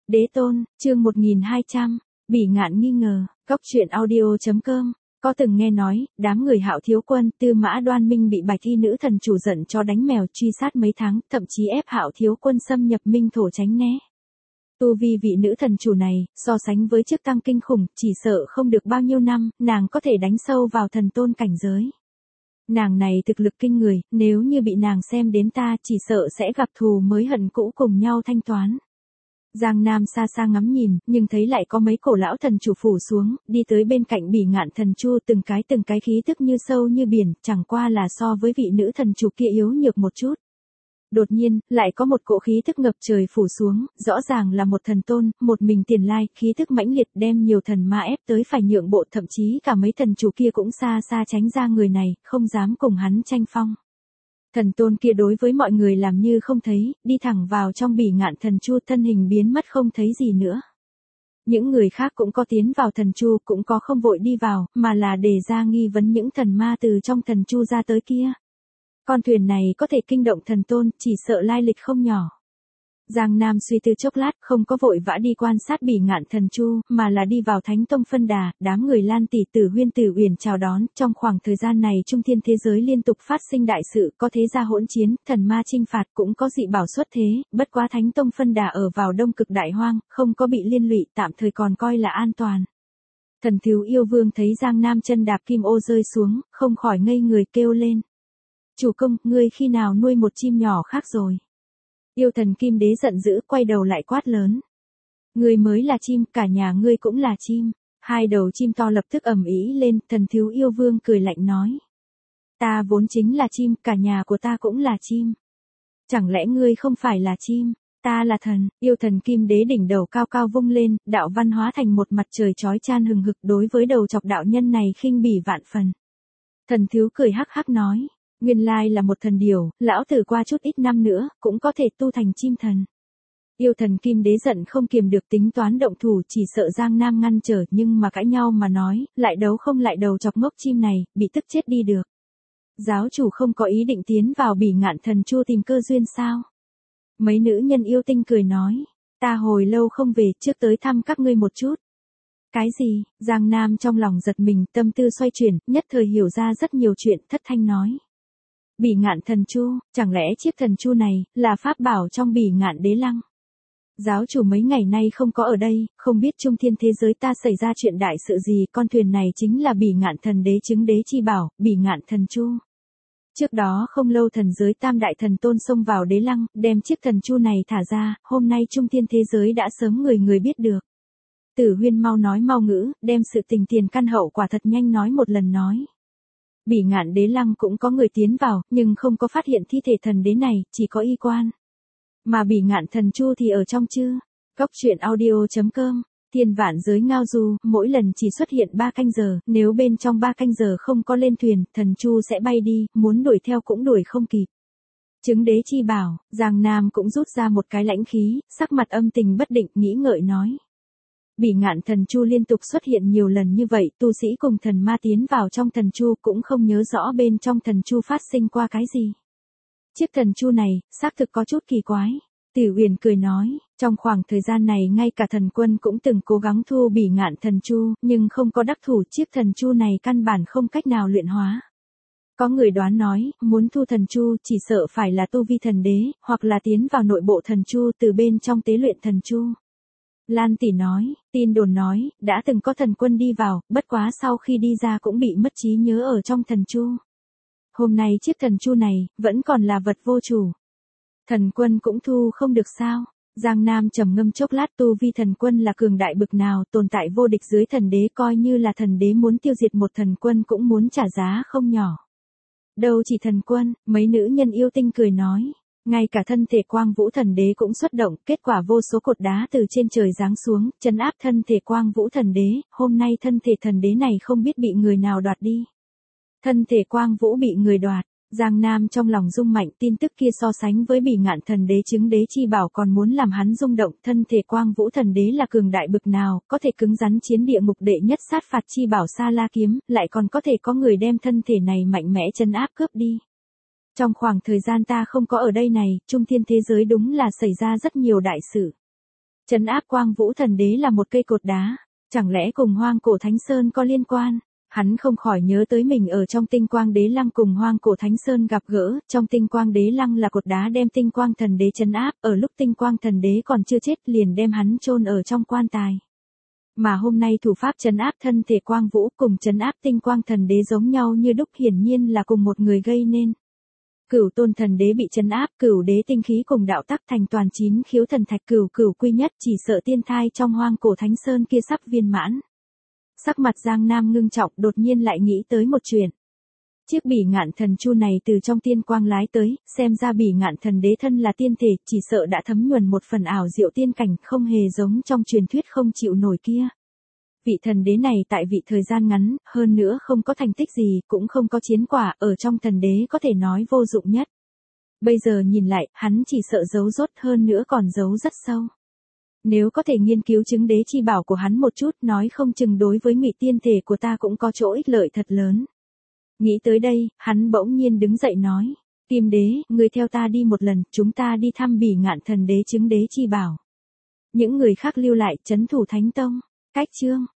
Đế tôn, chương 1200, Bỉ Ngạn nghi ngờ, Cóc truyện audio.com. Có từng nghe nói, đám người Hạo thiếu quân, Tư Mã Đoan Minh bị Bạch Y nữ thần chủ giận cho đánh mèo truy sát mấy tháng, thậm chí ép Hạo thiếu quân xâm nhập Minh thổ tránh né. Tu vi vị nữ thần chủ này, so sánh với trước tăng kinh khủng, chỉ sợ không được bao nhiêu năm, nàng có thể đánh sâu vào thần tôn cảnh giới. Nàng này thực lực kinh người, nếu như bị nàng xem đến ta, chỉ sợ sẽ gặp thù mới hận cũ cùng nhau thanh toán. Giang Nam xa xa ngắm nhìn, nhưng thấy lại có mấy cổ lão thần chủ phủ xuống, đi tới bên cạnh Bỉ Ngạn thần chu, từng cái khí tức như sâu như biển, chẳng qua là so với vị nữ thần chủ kia yếu nhược một chút. Đột nhiên, lại có một cỗ khí thức ngập trời phủ xuống, rõ ràng là một thần tôn, một mình tiền lai, khí thức mãnh liệt đem nhiều thần ma ép tới phải nhượng bộ, thậm chí cả mấy thần chủ kia cũng xa xa tránh ra người này, không dám cùng hắn tranh phong. Thần tôn kia đối với mọi người làm như không thấy, đi thẳng vào trong Bỉ Ngạn thần chu, thân hình biến mất không thấy gì nữa. Những người khác cũng có tiến vào thần chu, cũng có không vội đi vào, mà là để ra nghi vấn những thần ma từ trong thần chu ra tới kia. Con thuyền này có thể kinh động thần tôn, chỉ sợ lai lịch không nhỏ. Giang Nam suy tư chốc lát, không có vội vã đi quan sát Bỉ Ngạn thần chu, mà là đi vào Thánh Tông phân đà, đám người Lan tỷ Tử Huyên Tử Uyển chào đón. Trong khoảng thời gian này trung thiên thế giới liên tục phát sinh đại sự, có thế gia hỗn chiến, thần ma chinh phạt, cũng có dị bảo xuất thế, bất quá Thánh Tông phân đà ở vào đông cực đại hoang, không có bị liên lụy, tạm thời còn coi là an toàn. Thần thiếu yêu vương thấy Giang Nam chân đạp kim ô rơi xuống, không khỏi ngây người kêu lên. Chủ công, ngươi khi nào nuôi một chim nhỏ khác rồi? Yêu thần kim đế giận dữ, quay đầu lại quát lớn. Ngươi mới là chim, cả nhà ngươi cũng là chim. Hai đầu chim to lập tức ầm ĩ lên, thần thiếu yêu vương cười lạnh nói. Ta vốn chính là chim, cả nhà của ta cũng là chim. Chẳng lẽ ngươi không phải là chim? Ta là thần. Yêu thần kim đế đỉnh đầu cao cao vung lên, đạo văn hóa thành một mặt trời chói chan hừng hực, đối với đầu chọc đạo nhân này khinh bỉ vạn phần. Thần thiếu cười hắc hắc nói. Nguyên lai là một thần điểu, lão tử qua chút ít năm nữa, cũng có thể tu thành chim thần. Yêu thần kim đế giận không kiềm được, tính toán động thủ, chỉ sợ Giang Nam ngăn trở, nhưng mà cãi nhau mà nói, lại đấu không lại đầu chọc ngốc chim này, bị tức chết đi được. Giáo chủ không có ý định tiến vào Bỉ Ngạn thần chu tìm cơ duyên sao? Mấy nữ nhân yêu tinh cười nói, ta hồi lâu không về, trước tới thăm các ngươi một chút. Cái gì? Giang Nam trong lòng giật mình, tâm tư xoay chuyển, nhất thời hiểu ra rất nhiều chuyện, thất thanh nói. Bỉ Ngạn thần chu, chẳng lẽ chiếc thần chu này, là pháp bảo trong Bỉ Ngạn đế lăng? Giáo chủ mấy ngày nay không có ở đây, không biết trung thiên thế giới ta xảy ra chuyện đại sự gì, con thuyền này chính là Bỉ Ngạn thần đế chứng đế chi bảo, Bỉ Ngạn thần chu. Trước đó không lâu thần giới tam đại thần tôn xông vào đế lăng, đem chiếc thần chu này thả ra, hôm nay trung thiên thế giới đã sớm người biết được. Tử Huyên mau nói mau ngữ, đem sự tình tiền căn hậu quả thật nhanh nói một lần nói. Bỉ Ngạn đế lăng cũng có người tiến vào, nhưng không có phát hiện thi thể thần đế này, chỉ có y quan. Mà Bỉ Ngạn thần chu thì ở trong chứ. Cóc truyện audio.com. Thiên vạn giới ngao du, mỗi lần chỉ xuất hiện 3 canh giờ, nếu bên trong 3 canh giờ không có lên thuyền, thần chu sẽ bay đi, muốn đuổi theo cũng đuổi không kịp. Chứng đế chi bảo, Giang Nam cũng rút ra một cái lãnh khí, sắc mặt âm tình bất định, nghĩ ngợi nói. Bỉ Ngạn thần chu liên tục xuất hiện nhiều lần như vậy, tu sĩ cùng thần ma tiến vào trong thần chu cũng không nhớ rõ bên trong thần chu phát sinh qua cái gì. Chiếc thần chu này, xác thực có chút kỳ quái. Tử Uyển cười nói, trong khoảng thời gian này ngay cả thần quân cũng từng cố gắng thu Bỉ Ngạn thần chu, nhưng không có đắc thủ, chiếc thần chu này căn bản không cách nào luyện hóa. Có người đoán nói, muốn thu thần chu chỉ sợ phải là tu vi thần đế, hoặc là tiến vào nội bộ thần chu từ bên trong tế luyện thần chu. Lan tỷ nói, tin đồn nói, đã từng có thần quân đi vào, bất quá sau khi đi ra cũng bị mất trí nhớ ở trong thần chu. Hôm nay chiếc thần chu này, vẫn còn là vật vô chủ. Thần quân cũng thu không được sao? Giang Nam trầm ngâm chốc lát, tu vi thần quân là cường đại bực nào, tồn tại vô địch dưới thần đế, coi như là thần đế muốn tiêu diệt một thần quân cũng muốn trả giá không nhỏ. Đâu chỉ thần quân, mấy nữ nhân yêu tinh cười nói. Ngay cả thân thể Quang Vũ thần đế cũng xuất động, kết quả vô số cột đá từ trên trời giáng xuống, trấn áp thân thể Quang Vũ thần đế, hôm nay thân thể thần đế này không biết bị người nào đoạt đi. Thân thể Quang Vũ bị người đoạt, Giang Nam trong lòng rung mạnh, tin tức kia so sánh với Bỉ Ngạn thần đế chứng đế chi bảo còn muốn làm hắn rung động, thân thể Quang Vũ thần đế là cường đại bực nào, có thể cứng rắn chiến địa ngục đệ nhất sát phạt chi bảo Sa La kiếm, lại còn có thể có người đem thân thể này mạnh mẽ trấn áp cướp đi. Trong khoảng thời gian ta không có ở đây này, trung thiên thế giới đúng là xảy ra rất nhiều đại sự. Trấn áp Quang Vũ Thần Đế là một cây cột đá, chẳng lẽ cùng Hoang Cổ Thánh Sơn có liên quan? Hắn không khỏi nhớ tới mình ở trong Tinh Quang Đế Lăng cùng Hoang Cổ Thánh Sơn gặp gỡ, trong Tinh Quang Đế Lăng là cột đá đem Tinh Quang Thần Đế trấn áp, ở lúc Tinh Quang Thần Đế còn chưa chết liền đem hắn chôn ở trong quan tài. Mà hôm nay thủ pháp trấn áp thân thể Quang Vũ cùng trấn áp Tinh Quang Thần Đế giống nhau như đúc, hiển nhiên là cùng một người gây nên. Cửu Tôn Thần Đế bị trấn áp, Cửu Đế tinh khí cùng đạo tắc thành toàn 9 khiếu thần thạch cửu quy nhất, chỉ sợ tiên thai trong Hoang Cổ Thánh Sơn kia sắp viên mãn. Sắc mặt Giang Nam ngưng trọng, đột nhiên lại nghĩ tới một chuyện. Chiếc Bỉ Ngạn Thần Chu này từ trong tiên quang lái tới, xem ra Bỉ Ngạn Thần Đế thân là tiên thể, chỉ sợ đã thấm nhuần một phần ảo diệu tiên cảnh, không hề giống trong truyền thuyết không chịu nổi kia. Vị thần đế này tại vị thời gian ngắn, hơn nữa không có thành tích gì, cũng không có chiến quả, ở trong thần đế có thể nói vô dụng nhất. Bây giờ nhìn lại, hắn chỉ sợ giấu rốt, hơn nữa còn giấu rất sâu. Nếu có thể nghiên cứu chứng đế chi bảo của hắn một chút, nói không chừng đối với Ngụy tiên thể của ta cũng có chỗ ích lợi thật lớn. Nghĩ tới đây, hắn bỗng nhiên đứng dậy nói, Kim Đế, người theo ta đi một lần, chúng ta đi thăm Bỉ Ngạn Thần Đế chứng đế chi bảo. Những người khác lưu lại trấn thủ Thánh Tông. Cách chương